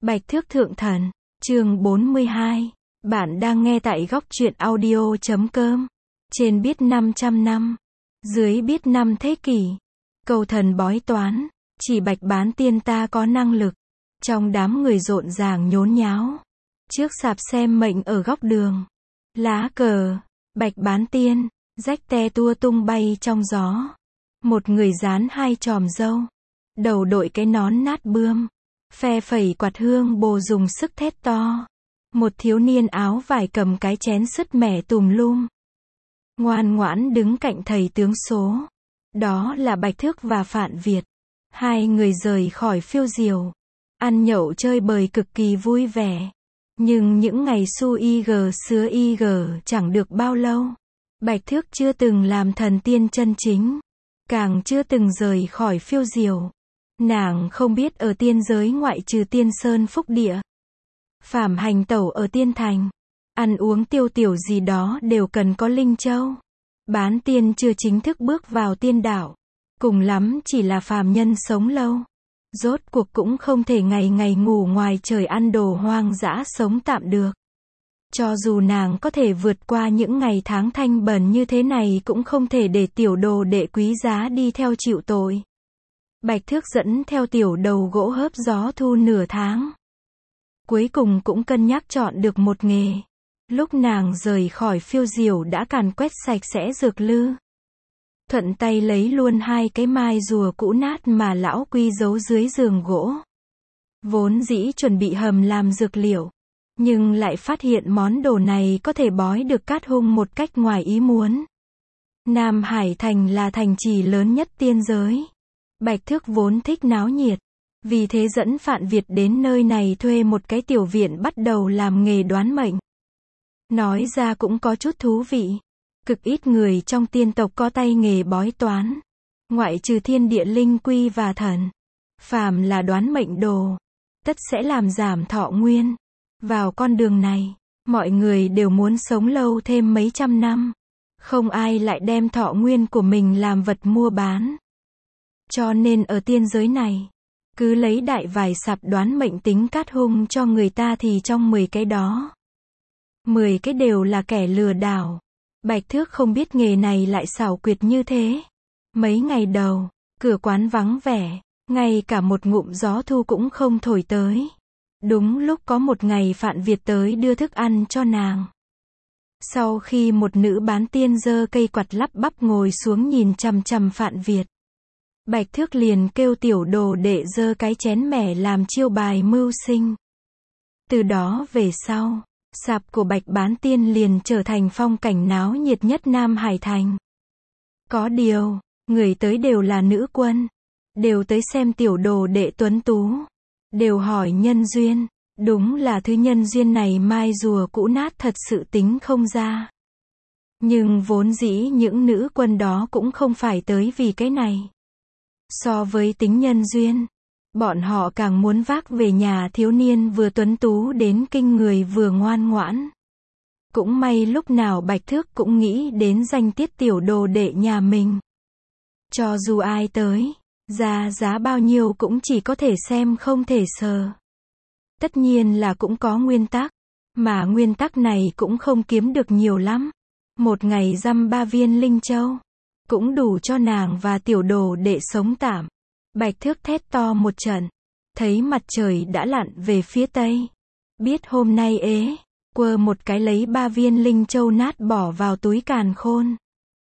Bạch Thước Thượng Thần, chương 42. Bạn đang nghe tại góc truyện audio.com. Trên biết 500 năm, dưới biết 5 thế kỷ. Cầu thần bói toán, chỉ Bạch Bán Tiên ta có năng lực. Trong đám người rộn ràng nhốn nháo. Trước sạp xem mệnh ở góc đường. Lá cờ, Bạch Bán Tiên, rách te tua tung bay trong gió. Một người dán 2 chòm râu. Đầu đội cái nón nát bươm. Phe phẩy quạt hương bồ dùng sức thét to. Một thiếu niên áo vải cầm cái chén sứt mẻ tùm lum. Ngoan ngoãn đứng cạnh thầy tướng số. Đó là Bạch Thước và Phạn Việt. Hai người rời khỏi phiêu diều. Ăn nhậu chơi bời cực kỳ vui vẻ. Nhưng những ngày su ig sứa ig chẳng được bao lâu. Bạch Thước chưa từng làm thần tiên chân chính. Càng chưa từng rời khỏi phiêu diều. Nàng không biết ở tiên giới ngoại trừ tiên sơn phúc địa. Phàm hành tẩu ở tiên thành. Ăn uống tiêu tiểu gì đó đều cần có linh châu. Bán tiên chưa chính thức bước vào tiên đạo. Cùng lắm chỉ là phàm nhân sống lâu. Rốt cuộc cũng không thể ngày ngày ngủ ngoài trời ăn đồ hoang dã sống tạm được. Cho dù nàng có thể vượt qua những ngày tháng thanh bần như thế này cũng không thể để tiểu đồ đệ quý giá đi theo chịu tội. Bạch Thước dẫn theo tiểu đầu gỗ hớp gió thu nửa tháng. Cuối cùng cũng cân nhắc chọn được một nghề. Lúc nàng rời khỏi phiêu diều đã càn quét sạch sẽ dược lư. Thuận tay lấy luôn 2 cái mai rùa cũ nát mà lão Quy giấu dưới giường gỗ. Vốn dĩ chuẩn bị hầm làm dược liệu. Nhưng lại phát hiện món đồ này có thể bói được cát hung một cách ngoài ý muốn. Nam Hải Thành là thành trì lớn nhất tiên giới. Bạch Thước vốn thích náo nhiệt. Vì thế dẫn Phạn Việt đến nơi này thuê một cái tiểu viện bắt đầu làm nghề đoán mệnh. Nói ra cũng có chút thú vị. Cực ít người trong tiên tộc có tay nghề bói toán. Ngoại trừ thiên địa linh quy và thần. Phàm là đoán mệnh đồ. Tất sẽ làm giảm thọ nguyên. Vào con đường này, mọi người đều muốn sống lâu thêm mấy trăm năm. Không ai lại đem thọ nguyên của mình làm vật mua bán. Cho nên ở tiên giới này, cứ lấy đại vài sạp đoán mệnh tính cát hung cho người ta thì trong 10 cái đó, 10 cái đều là kẻ lừa đảo. Bạch Thước không biết nghề này lại xảo quyệt như thế. Mấy ngày đầu, cửa quán vắng vẻ, ngay cả một ngụm gió thu cũng không thổi tới. Đúng lúc có một ngày Phạn Việt tới đưa thức ăn cho nàng. Sau khi một nữ bán tiên giơ cây quạt lắp bắp ngồi xuống nhìn chằm chằm Phạn Việt. Bạch Thước liền kêu tiểu đồ đệ giơ cái chén mẻ làm chiêu bài mưu sinh. Từ đó về sau, sạp của Bạch Bán Tiên liền trở thành phong cảnh náo nhiệt nhất Nam Hải Thành. Có điều, người tới đều là nữ quân. Đều tới xem tiểu đồ đệ tuấn tú. Đều hỏi nhân duyên. Đúng là thứ nhân duyên này mai rùa cũ nát thật sự tính không ra. Nhưng vốn dĩ những nữ quân đó cũng không phải tới vì cái này. So với tính nhân duyên, bọn họ càng muốn vác về nhà thiếu niên vừa tuấn tú đến kinh người vừa ngoan ngoãn. Cũng may lúc nào Bạch Thước cũng nghĩ đến danh tiết tiểu đồ đệ nhà mình. Cho dù ai tới, ra giá bao nhiêu cũng chỉ có thể xem không thể sờ. Tất nhiên là cũng có nguyên tắc, mà nguyên tắc này cũng không kiếm được nhiều lắm. Một ngày dăm 3 viên linh châu, cũng đủ cho nàng và tiểu đồ đệ sống tạm. Bạch Thước thét to một trận, thấy mặt trời đã lặn về phía tây. Biết hôm nay ế, quơ một cái lấy 3 viên linh châu nát bỏ vào túi càn khôn.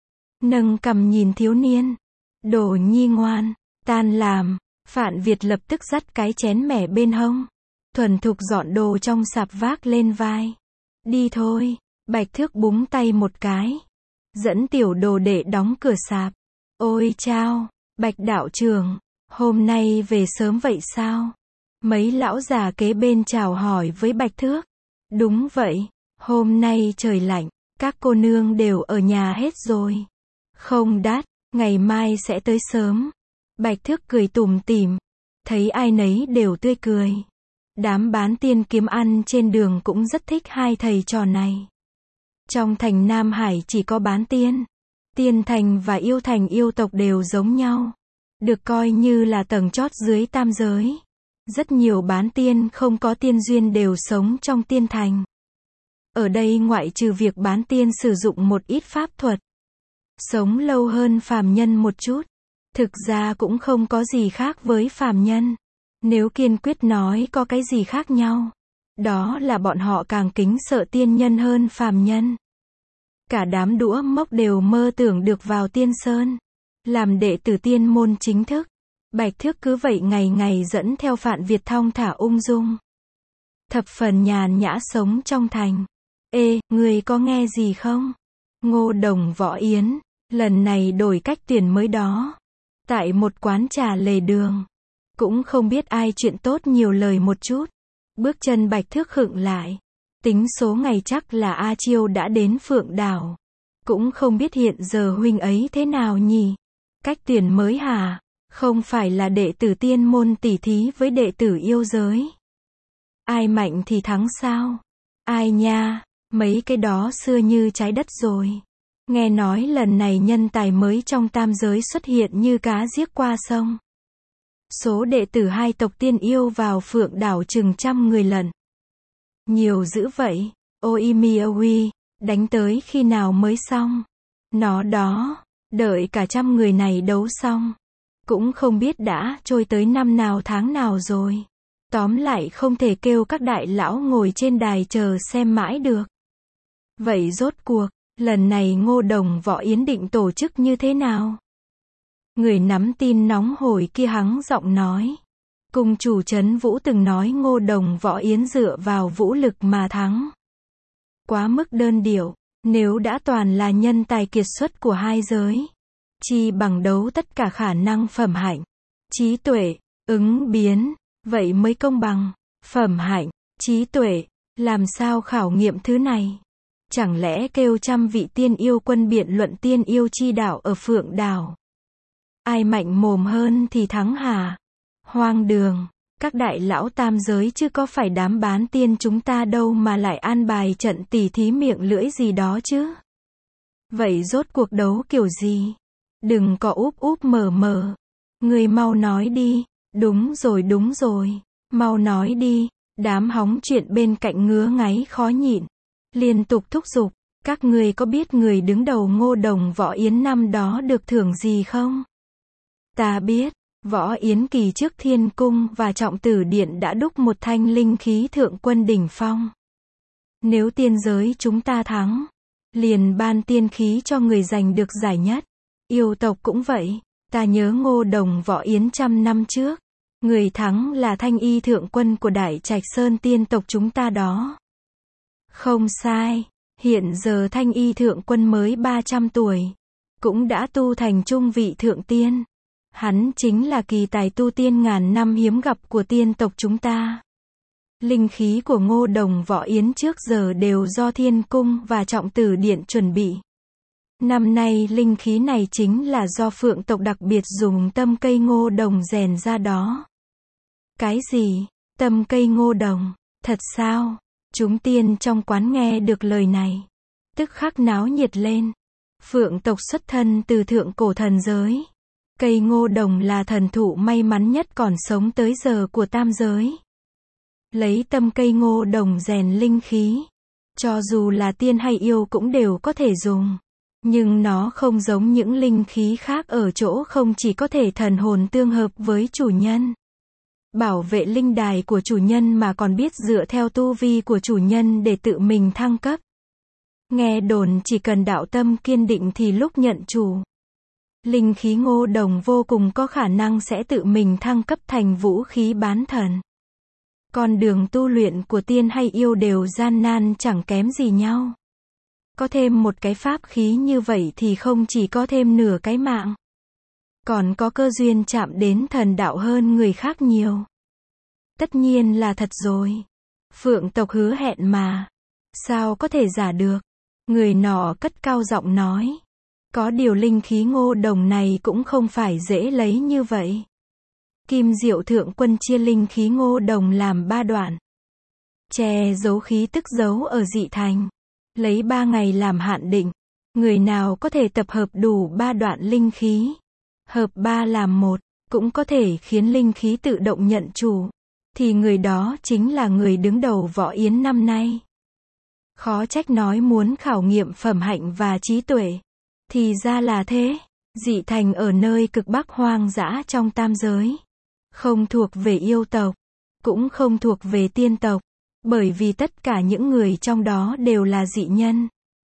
Nâng cằm nhìn thiếu niên, đồ nhi ngoan, tan làm. Phạn Việt lập tức dắt cái chén mẻ bên hông, thuần thục dọn đồ trong sạp vác lên vai. Đi thôi. Bạch Thước búng tay một cái, dẫn tiểu đồ đệ đóng cửa sạp. Ôi chao, Bạch đạo trưởng, hôm nay về sớm vậy sao? Mấy lão già kế bên chào hỏi với Bạch Thước. Đúng vậy, hôm nay trời lạnh, các cô nương đều ở nhà hết rồi. Không đắt, ngày mai sẽ tới sớm. Bạch Thước cười tủm tỉm, thấy ai nấy đều tươi cười. Đám bán tiên kiếm ăn trên đường cũng rất thích hai thầy trò này. Trong thành Nam Hải chỉ có bán tiên. Tiên thành và yêu thành yêu tộc đều giống nhau. Được coi như là tầng chót dưới tam giới. Rất nhiều bán tiên không có tiên duyên đều sống trong tiên thành. Ở đây ngoại trừ việc bán tiên sử dụng một ít pháp thuật, sống lâu hơn phàm nhân một chút, thực ra cũng không có gì khác với phàm nhân. Nếu kiên quyết nói có cái gì khác nhau, đó là bọn họ càng kính sợ tiên nhân hơn phàm nhân. Cả đám đũa mốc đều mơ tưởng được vào tiên sơn, làm đệ tử tiên môn chính thức. Bạch Thước cứ vậy ngày ngày dẫn theo Phạn Việt thong thả ung dung, thập phần nhàn nhã sống trong thành. Ê, người có nghe gì không? Ngô Đồng Võ Yến, lần này đổi cách tuyển mới đó. Tại một quán trà lề đường, cũng không biết ai chuyện tốt nhiều lời một chút. Bước chân Bạch Thước khựng lại. Tính số ngày chắc là A Chiêu đã đến Phượng Đảo. Cũng không biết hiện giờ huynh ấy thế nào nhỉ? Cách tuyển mới hả? Không phải là đệ tử tiên môn tỉ thí với đệ tử yêu giới. Ai mạnh thì thắng sao? Ai nha, mấy cái đó xưa như trái đất rồi. Nghe nói lần này nhân tài mới trong tam giới xuất hiện như cá giết qua sông. Số đệ tử hai tộc tiên yêu vào Phượng Đảo chừng 100 người lận. Nhiều dữ vậy. Ôi Miawi, đánh tới khi nào mới xong? Nó đó, đợi cả 100 người này đấu xong, cũng không biết đã trôi tới năm nào tháng nào rồi. Tóm lại không thể kêu các đại lão ngồi trên đài chờ xem mãi được. Vậy rốt cuộc, lần này Ngô Đồng Võ Yến định tổ chức như thế nào? Người nắm tin nóng hổi kia hắng giọng nói. Cung chủ Trấn Vũ từng nói Ngô Đồng Võ Yến dựa vào vũ lực mà thắng. Quá mức đơn điệu, nếu đã toàn là nhân tài kiệt xuất của hai giới, chi bằng đấu tất cả khả năng phẩm hạnh, trí tuệ, ứng biến, vậy mới công bằng. Phẩm hạnh, trí tuệ, làm sao khảo nghiệm thứ này? Chẳng lẽ kêu 100 vị tiên yêu quân biện luận tiên yêu chi đạo ở Phượng Đảo? Ai mạnh mồm hơn thì thắng hả? Hoang đường, các đại lão tam giới chứ có phải đám bán tiên chúng ta đâu mà lại an bài trận tỉ thí miệng lưỡi gì đó chứ? Vậy rốt cuộc đấu kiểu gì? Đừng có úp úp mở mở. Người mau nói đi. Đúng rồi. Mau nói đi. Đám hóng chuyện bên cạnh ngứa ngáy khó nhịn, liên tục thúc giục. Các người có biết người đứng đầu Ngô Đồng Võ Yến năm đó được thưởng gì không? Ta biết. Võ Yến kỳ trước Thiên Cung và Trọng Tử Điện đã đúc một thanh linh khí thượng quân đỉnh phong. Nếu tiên giới chúng ta thắng, liền ban tiên khí cho người giành được giải nhất. Yêu tộc cũng vậy. Ta nhớ Ngô Đồng Võ Yến 100 năm trước, người thắng là Thanh Y thượng quân của Đại Trạch Sơn tiên tộc chúng ta đó. Không sai, hiện giờ Thanh Y thượng quân mới 300 tuổi, cũng đã tu thành trung vị thượng tiên. Hắn chính là kỳ tài tu tiên ngàn năm hiếm gặp của tiên tộc chúng ta. Linh khí của Ngô Đồng Võ Yến trước giờ đều do Thiên Cung và Trọng Tử Điện chuẩn bị. Năm nay linh khí này chính là do Phượng tộc đặc biệt dùng tâm cây ngô đồng rèn ra đó. Cái gì? Tâm cây ngô đồng? Thật sao? Chúng tiên trong quán nghe được lời này, tức khắc náo nhiệt lên. Phượng tộc xuất thân từ thượng cổ thần giới. Cây ngô đồng là thần thụ may mắn nhất còn sống tới giờ của tam giới. Lấy tâm cây ngô đồng rèn linh khí, cho dù là tiên hay yêu cũng đều có thể dùng. Nhưng nó không giống những linh khí khác ở chỗ không chỉ có thể thần hồn tương hợp với chủ nhân, bảo vệ linh đài của chủ nhân mà còn biết dựa theo tu vi của chủ nhân để tự mình thăng cấp. Nghe đồn chỉ cần đạo tâm kiên định thì lúc nhận chủ, linh khí ngô đồng vô cùng có khả năng sẽ tự mình thăng cấp thành vũ khí bán thần. Con đường tu luyện của tiên hay yêu đều gian nan chẳng kém gì nhau. Có thêm một cái pháp khí như vậy thì không chỉ có thêm nửa cái mạng, còn có cơ duyên chạm đến thần đạo hơn người khác nhiều. Tất nhiên là thật rồi. Phượng tộc hứa hẹn mà. Sao có thể giả được? Người nọ cất cao giọng nói. Có điều linh khí ngô đồng này cũng không phải dễ lấy như vậy. Kim Diệu thượng quân chia linh khí ngô đồng làm 3 đoạn. Che giấu khí tức giấu ở dị thành. Lấy 3 ngày làm hạn định. Người nào có thể tập hợp đủ 3 đoạn linh khí, hợp 3 làm 1, cũng có thể khiến linh khí tự động nhận chủ. thì người đó chính là người đứng đầu Võ Yến năm nay. Khó trách nói muốn khảo nghiệm phẩm hạnh và trí tuệ. Thì ra là thế. Dị thành ở nơi cực bắc hoang dã trong tam giới. Không thuộc về yêu tộc. Cũng không thuộc về tiên tộc. Bởi vì tất cả những người trong đó đều là dị nhân.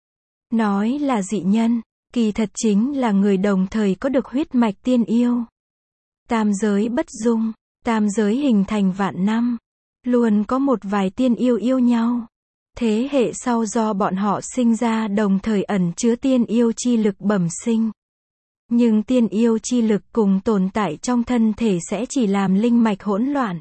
Nói là dị nhân, kỳ thật chính là người đồng thời có được huyết mạch tiên yêu. Tam giới bất dung. Tam giới hình thành vạn năm. Luôn có một vài tiên yêu yêu nhau. Thế hệ sau do bọn họ sinh ra đồng thời ẩn chứa tiên yêu chi lực bẩm sinh. Nhưng tiên yêu chi lực cùng tồn tại trong thân thể sẽ chỉ làm linh mạch hỗn loạn.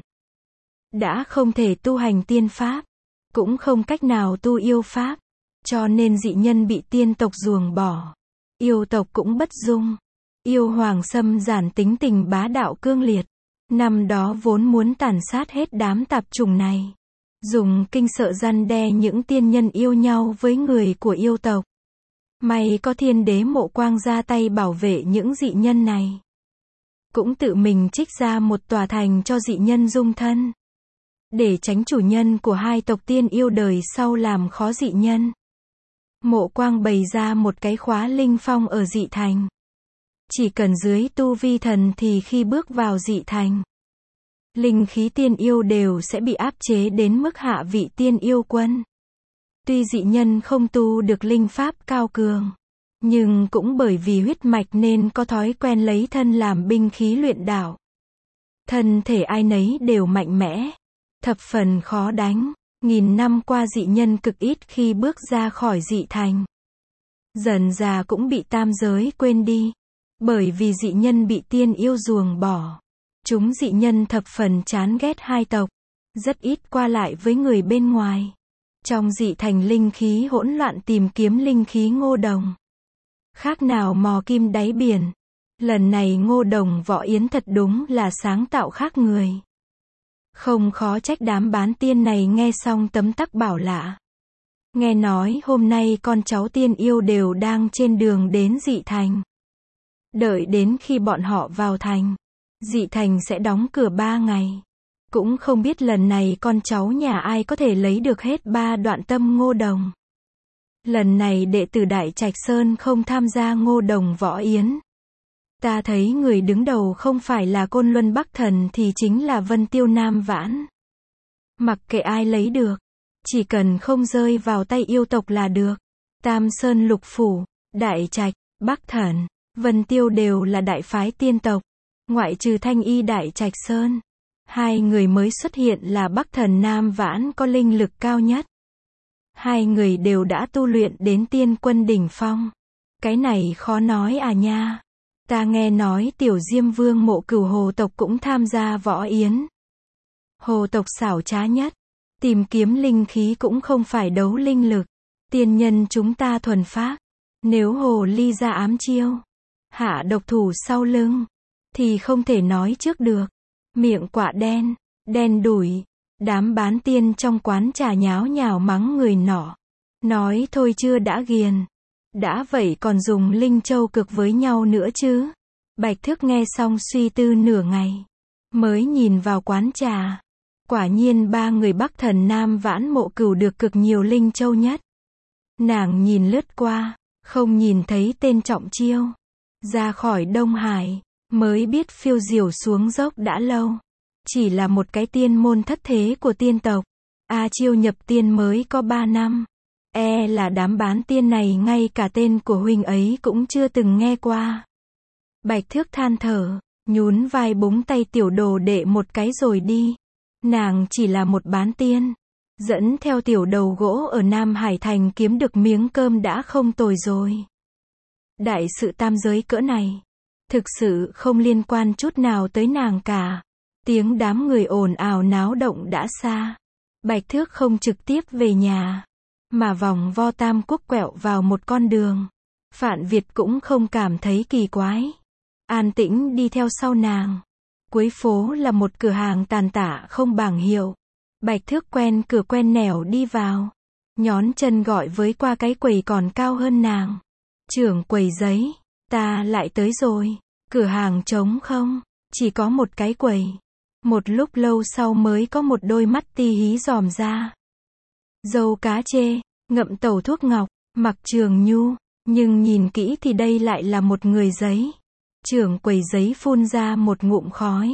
Đã không thể tu hành tiên pháp, cũng không cách nào tu yêu pháp. Cho nên dị nhân bị tiên tộc ruồng bỏ. Yêu tộc cũng bất dung. Yêu hoàng xâm giản tính tình bá đạo cương liệt. Năm đó vốn muốn tàn sát hết đám tạp chủng này. Dùng kinh sợ răn đe những tiên nhân yêu nhau với người của yêu tộc. May có thiên đế Mộ Quang ra tay bảo vệ những dị nhân này. Cũng tự mình trích ra một tòa thành cho dị nhân dung thân. Để tránh chủ nhân của hai tộc tiên yêu đời sau làm khó dị nhân. Mộ Quang bày ra một cái khóa linh phong ở dị thành. Chỉ cần dưới tu vi thần thì khi bước vào dị thành, linh khí tiên yêu đều sẽ bị áp chế đến mức hạ vị tiên yêu quân. Tuy dị nhân không tu được linh pháp cao cường, nhưng cũng bởi vì huyết mạch nên có thói quen lấy thân làm binh khí luyện đạo. Thân thể ai nấy đều mạnh mẽ, thập phần khó đánh. Nghìn năm qua dị nhân cực ít khi bước ra khỏi dị thành. Dần già cũng bị tam giới quên đi. Bởi vì dị nhân bị tiên yêu ruồng bỏ. Chúng dị nhân thập phần chán ghét hai tộc. Rất ít qua lại với người bên ngoài. Trong dị thành linh khí hỗn loạn tìm kiếm linh khí Ngô Đồng. Khác nào mò kim đáy biển. Lần này Ngô Đồng Võ Yến thật đúng là sáng tạo khác người. Không khó trách đám bán tiên này nghe xong tấm tắc bảo lạ. Nghe nói hôm nay con cháu tiên yêu đều đang trên đường đến dị thành. Đợi đến khi bọn họ vào thành, dị thành sẽ đóng cửa 3 ngày. Cũng không biết lần này con cháu nhà ai có thể lấy được hết 3 đoạn tâm Ngô Đồng. Lần này đệ tử Đại Trạch Sơn không tham gia Ngô Đồng Võ Yến. Ta thấy người đứng đầu không phải là Côn Luân Bắc Thần thì chính là Vân Tiêu Nam Vãn. Mặc kệ ai lấy được, chỉ cần không rơi vào tay yêu tộc là được. Tam Sơn Lục Phủ, Đại Trạch, Bắc Thần, Vân Tiêu đều là đại phái tiên tộc. Ngoại trừ Thanh Y Đại Trạch Sơn, hai người mới xuất hiện là Bắc Thần Nam Vãn có linh lực cao nhất. Hai người đều đã tu luyện đến tiên quân đỉnh phong. Cái này khó nói à nha. Ta nghe nói Tiểu Diêm Vương Mộ Cửu Hồ tộc cũng tham gia Võ Yến. Hồ tộc xảo trá nhất. Tìm kiếm linh khí cũng không phải đấu linh lực. Tiên nhân chúng ta thuần phác. Nếu hồ ly ra ám chiêu, hạ độc thủ sau lưng, thì không thể nói trước được. Miệng quạ đen, đen đủi. Đám bán tiên trong quán trà nháo nhào mắng người nọ. Nói thôi chưa đã ghiền. Đã vậy còn dùng linh châu cực với nhau nữa chứ. Bạch Thước nghe xong suy tư nửa ngày. Mới nhìn vào quán trà. Quả nhiên 3 người Bắc Thần Nam Vãn Mộ Cửu được cực nhiều linh châu nhất. Nàng nhìn lướt qua, không nhìn thấy tên trọng chiêu. Ra khỏi Đông Hải, mới biết phiêu diều xuống dốc đã lâu. Chỉ là một cái tiên môn thất thế của tiên tộc. A Chiêu nhập tiên mới có 3 năm. E là đám bán tiên này ngay cả tên của huynh ấy cũng chưa từng nghe qua. Bạch Thước than thở, nhún vai búng tay tiểu đồ đệ một cái rồi đi. Nàng chỉ là một bán tiên. Dẫn theo tiểu đầu gỗ ở Nam Hải Thành kiếm được miếng cơm đã không tồi rồi. Đại sự tam giới cỡ này, thực sự không liên quan chút nào tới nàng cả. Tiếng đám người ồn ào náo động đã xa. Bạch Thước không trực tiếp về nhà, mà vòng vo Tam Quốc quẹo vào một con đường. Phạn Việt cũng không cảm thấy kỳ quái. An tĩnh đi theo sau nàng. Cuối phố là một cửa hàng tàn tả không bảng hiệu. Bạch Thước quen cửa quen nẻo đi vào. Nhón chân gọi với qua cái quầy còn cao hơn nàng. Trưởng quầy giấy, ta lại tới rồi. Cửa hàng trống không, chỉ có một cái quầy. Một lúc lâu sau mới có một đôi mắt ti hí dòm ra. Dâu cá chê, ngậm tẩu thuốc ngọc, mặc trường nhu, nhưng nhìn kỹ thì đây lại là một người giấy. Trưởng quầy giấy phun ra một ngụm khói.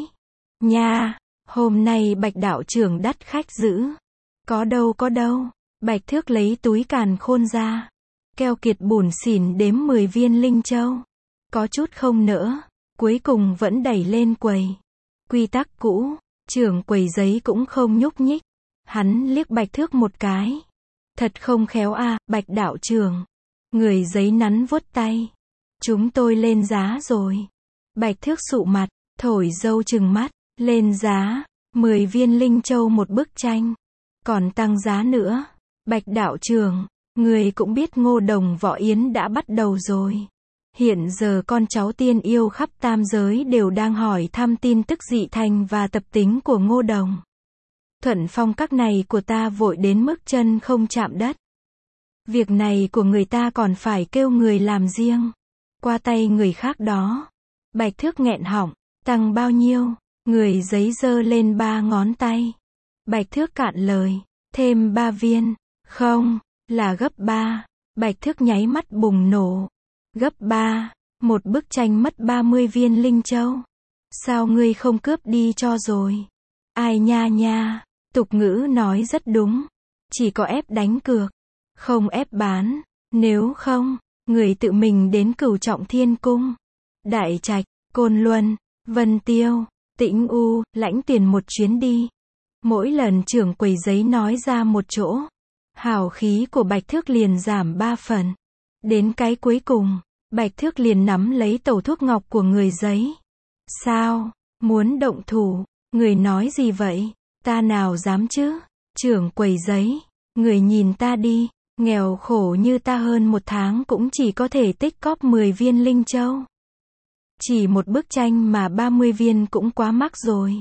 Nha, hôm nay Bạch đạo trưởng đắt khách dữ. Có đâu. Bạch Thước lấy túi càn khôn ra. Keo kiệt bủn xỉn đếm 10 viên linh châu. Có chút không nỡ, cuối cùng vẫn đẩy lên quầy. Quy tắc cũ, trưởng quầy giấy cũng không nhúc nhích. Hắn liếc Bạch Thước một cái. Thật không khéo à, Bạch đạo trưởng. Người giấy nắn vuốt tay. Chúng tôi lên giá rồi. Bạch Thước sụ mặt, thổi dâu trừng mắt. Lên giá, 10 viên linh châu một bức tranh. Còn tăng giá nữa. Bạch đạo trưởng, người cũng biết Ngô Đồng Võ Yến đã bắt đầu rồi. Hiện giờ con cháu tiên yêu khắp tam giới đều đang hỏi thăm tin tức dị thành và tập tính của Ngô Đồng. Thuận phong các này của ta vội đến mức chân không chạm đất. Việc này của người ta còn phải kêu người làm riêng. Qua tay người khác đó. Bạch Thước nghẹn họng, tăng bao nhiêu? Người giấy giơ lên 3 ngón tay. Bạch Thước cạn lời, thêm 3 viên. Không, là gấp 3. Bạch Thước nháy mắt bùng nổ. Gấp 3, một bức tranh mất 30 viên linh châu. Sao ngươi không cướp đi cho rồi? Ai nha, tục ngữ nói rất đúng. Chỉ có ép đánh cược, không ép bán. Nếu không, người tự mình đến Cửu Trọng Thiên Cung, Đại Trạch, Côn Luân, Vân Tiêu, Tĩnh U, lãnh tiền một chuyến đi. Mỗi lần trưởng quầy giấy nói ra một chỗ, hào khí của Bạch Thước liền giảm 3 phần. Đến cái cuối cùng, Bạch Thước liền nắm lấy tẩu thuốc ngọc của người giấy. Sao? Muốn động thủ? Người nói gì vậy? Ta nào dám chứ? Trưởng quầy giấy, người nhìn ta đi, nghèo khổ như ta hơn một tháng cũng chỉ có thể tích cóp 10 viên linh châu. Chỉ một bức tranh mà 30 viên cũng quá mắc rồi.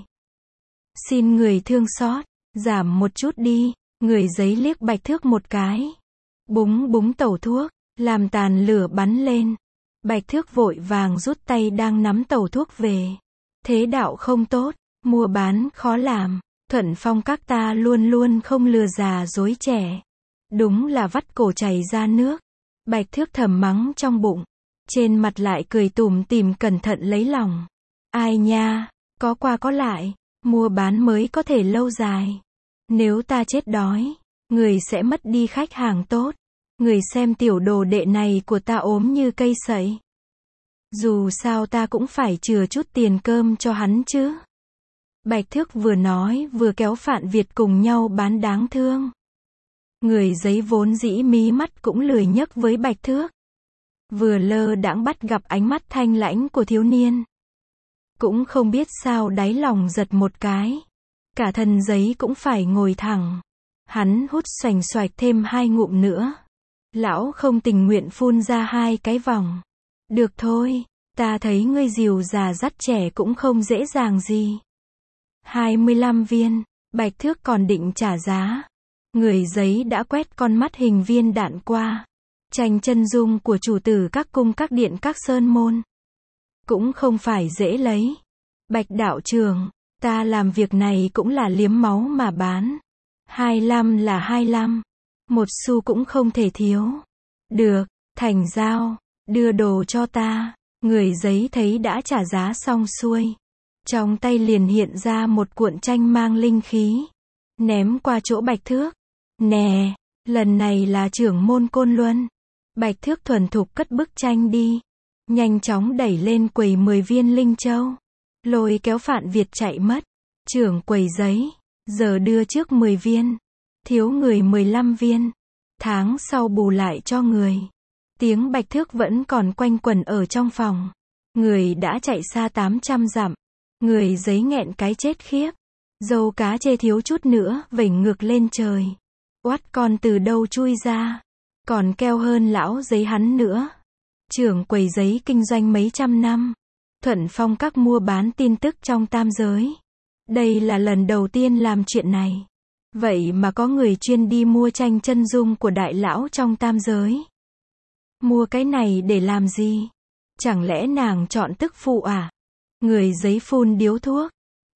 Xin người thương xót, giảm một chút đi. Người giấy liếc Bạch Thước một cái. Búng tẩu thuốc, làm tàn lửa bắn lên. Bạch Thước vội vàng rút tay đang nắm tẩu thuốc về. Thế đạo không tốt, mua bán khó làm. Thuận phong các ta luôn luôn không lừa già dối trẻ. Đúng là vắt cổ chảy ra nước. Bạch Thước thầm mắng trong bụng. Trên mặt lại cười tủm tỉm cẩn thận lấy lòng. Ai nha, có qua có lại, mua bán mới có thể lâu dài. Nếu ta chết đói, người sẽ mất đi khách hàng tốt. Người xem tiểu đồ đệ này của ta ốm như cây sậy. Dù sao ta cũng phải chừa chút tiền cơm cho hắn chứ. Bạch Thước vừa nói vừa kéo Phạn Việt cùng nhau bán đáng thương. Người giấy vốn dĩ mí mắt cũng lười nhấc với Bạch Thước. Vừa lơ đãng bắt gặp ánh mắt thanh lãnh của thiếu niên. Cũng không biết sao đáy lòng giật một cái. Cả thân giấy cũng phải ngồi thẳng. Hắn hút xoành xoạch thêm 2 ngụm nữa. Lão không tình nguyện phun ra 2 cái vòng. Được thôi, ta thấy ngươi dìu già dắt trẻ cũng không dễ dàng gì. 25 viên, Bạch Thước còn định trả giá. Người giấy đã quét con mắt hình viên đạn qua. Tranh chân dung của chủ tử các cung các điện các sơn môn. Cũng không phải dễ lấy. Bạch đạo trưởng, ta làm việc này cũng là liếm máu mà bán. 25 là 25. Một xu cũng không thể thiếu. Được, thành giao, đưa đồ cho ta. Người giấy thấy đã trả giá xong xuôi. Trong tay liền hiện ra một cuộn tranh mang linh khí. Ném qua chỗ Bạch Thước. Nè, lần này là trưởng môn Côn Luân. Bạch Thước thuần thục cất bức tranh đi. Nhanh chóng đẩy lên quầy 10 viên linh châu. Lôi kéo Phạn Việt chạy mất. Trưởng quầy giấy, giờ đưa trước 10 viên. Thiếu người 15 viên. Tháng sau bù lại cho người. Tiếng Bạch Thước vẫn còn quanh quẩn ở trong phòng. Người đã chạy xa 800 dặm. Người giấy nghẹn cái chết khiếp. Dâu cá chê thiếu chút nữa vểnh ngược lên trời. Oát con từ đâu chui ra. Còn keo hơn lão giấy hắn nữa. Trưởng quầy giấy kinh doanh mấy trăm năm. Thuận phong các mua bán tin tức trong tam giới. Đây là lần đầu tiên làm chuyện này. Vậy mà có người chuyên đi mua tranh chân dung của đại lão trong tam giới. Mua cái này để làm gì? Chẳng lẽ nàng chọn tức phụ à? Người giấy phun điếu thuốc.